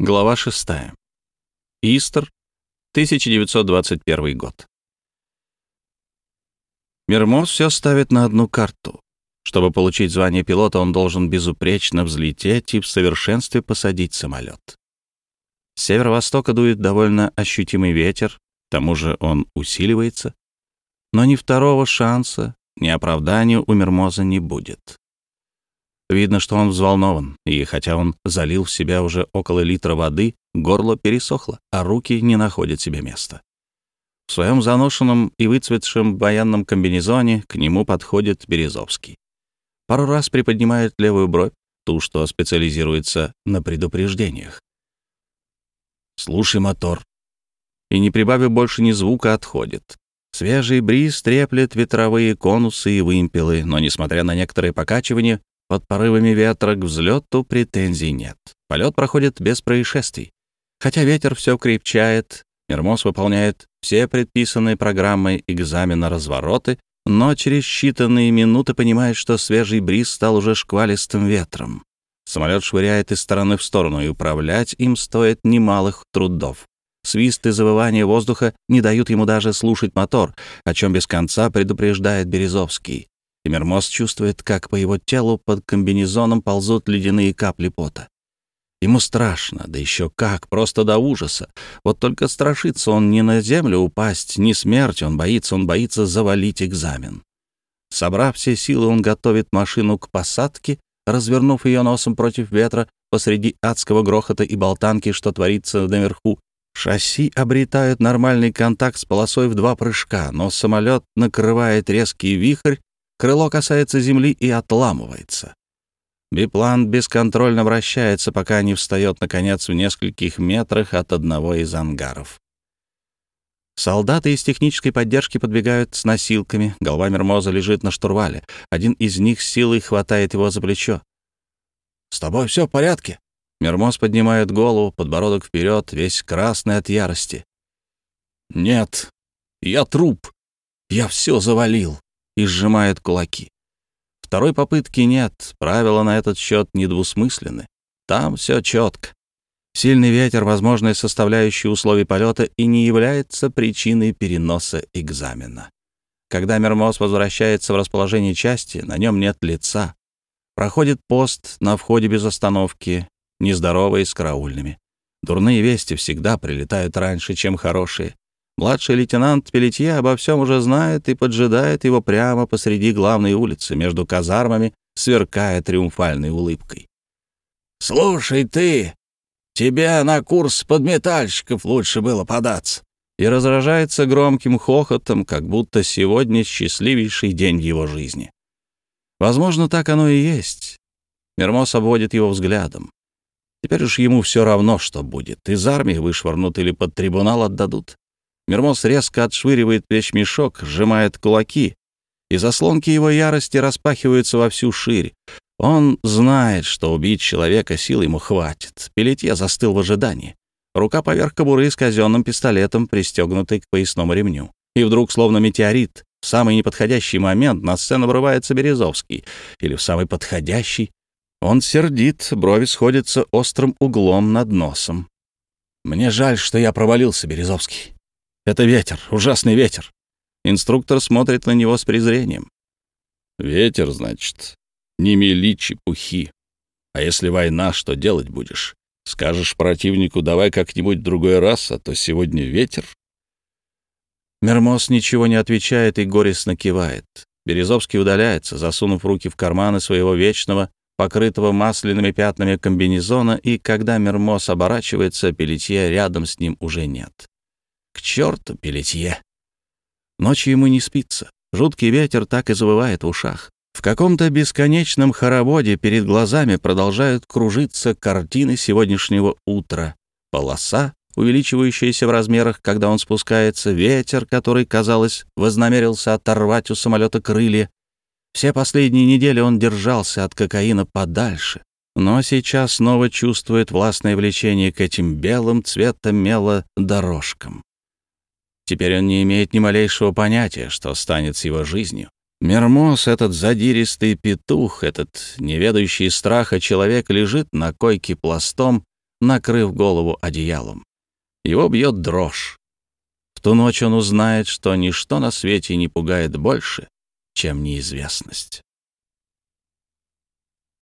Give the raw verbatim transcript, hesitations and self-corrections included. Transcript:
Глава шестая. Истер, тысяча девятьсот двадцать первый год. Мермоз все ставит на одну карту. Чтобы получить звание пилота, он должен безупречно взлететь и в совершенстве посадить самолет. С северо-востока дует довольно ощутимый ветер, к тому же он усиливается, но ни второго шанса, ни оправдания у Мермоза не будет. Видно, что он взволнован, и хотя он залил в себя уже около литра воды, горло пересохло, а руки не находят себе места. В своем заношенном и выцветшем военном комбинезоне к нему подходит Березовский. Пару раз приподнимает левую бровь, ту, что специализируется на предупреждениях. «Слушай мотор». И, не прибавив больше ни звука, отходит. Свежий бриз треплет ветровые конусы и вымпелы, но, несмотря на некоторые покачивания, под порывами ветра к взлету претензий нет. Полет проходит без происшествий. Хотя ветер все крепчает, Мермоз выполняет все предписанные программой экзамена развороты, но через считанные минуты понимает, что свежий бриз стал уже шквалистым ветром. Самолет швыряет из стороны в сторону, и управлять им стоит немалых трудов. Свист и завывание воздуха не дают ему даже слушать мотор, о чем без конца предупреждает Березовский. И Мермоз чувствует, как по его телу под комбинезоном ползут ледяные капли пота. Ему страшно, да еще как, просто до ужаса. Вот только страшится он не на землю упасть, не смерти, он боится, он боится завалить экзамен. Собрав все силы, он готовит машину к посадке, развернув ее носом против ветра посреди адского грохота и болтанки, что творится наверху. Шасси обретают нормальный контакт с полосой в два прыжка, но самолет накрывает резкий вихрь, крыло касается земли и отламывается. Биплан бесконтрольно вращается, пока не встает, наконец, в нескольких метрах от одного из ангаров. Солдаты из технической поддержки подбегают с носилками. Голова Мермоза лежит на штурвале. Один из них с силой хватает его за плечо. «С тобой все в порядке?» Мермоз поднимает голову, подбородок вперед, весь красный от ярости. «Нет, я труп. Я все завалил», и сжимает кулаки. Второй попытки нет, правила на этот счет недвусмысленны. Там все четко. Сильный ветер — возможная составляющая условий полета и не является причиной переноса экзамена. Когда Мермоз возвращается в расположение части, на нем нет лица. Проходит пост на входе без остановки, нездоровый с караульными. Дурные вести всегда прилетают раньше, чем хорошие. Младший лейтенант Пелетье обо всем уже знает и поджидает его прямо посреди главной улицы, между казармами, сверкая триумфальной улыбкой. «Слушай ты, тебе на курс подметальщиков лучше было податься!» И разражается громким хохотом, как будто сегодня счастливейший день в его жизни. Возможно, так оно и есть. Мермоз обводит его взглядом. Теперь уж ему все равно, что будет. Из армии вышвырнут или под трибунал отдадут. Мермоз резко отшвыривает вещмешок, сжимает кулаки, и заслонки его ярости распахиваются во всю ширь. Он знает, что убить человека сил ему хватит. Пелетье застыл в ожидании. Рука поверх кобуры с казенным пистолетом, пристегнутой к поясному ремню. И вдруг, словно метеорит, в самый неподходящий момент на сцену врывается Березовский. Или в самый подходящий. Он сердит, брови сходятся острым углом над носом. «Мне жаль, что я провалился, Березовский. Это ветер, ужасный ветер». Инструктор смотрит на него с презрением. «Ветер, значит? Не мели чепухи. А если война, что делать будешь? Скажешь противнику, давай как-нибудь в другой раз, а то сегодня ветер?» Мермоз ничего не отвечает и горестно кивает. Березовский удаляется, засунув руки в карманы своего вечного, покрытого масляными пятнами комбинезона, и когда Мермоз оборачивается, Пелетье рядом с ним уже нет. К черту Пелетье! Ночью ему не спится. Жуткий ветер так и завывает в ушах. В каком-то бесконечном хороводе перед глазами продолжают кружиться картины сегодняшнего утра. Полоса, увеличивающаяся в размерах, когда он спускается, ветер, который, казалось, вознамерился оторвать у самолета крылья. Все последние недели он держался от кокаина подальше, но сейчас снова чувствует властное влечение к этим белым цветом мела дорожкам. Теперь он не имеет ни малейшего понятия, что станет с его жизнью. Мермоз, этот задиристый петух, этот неведающий страха человек, лежит на койке пластом, накрыв голову одеялом. Его бьет дрожь. В ту ночь он узнает, что ничто на свете не пугает больше, чем неизвестность.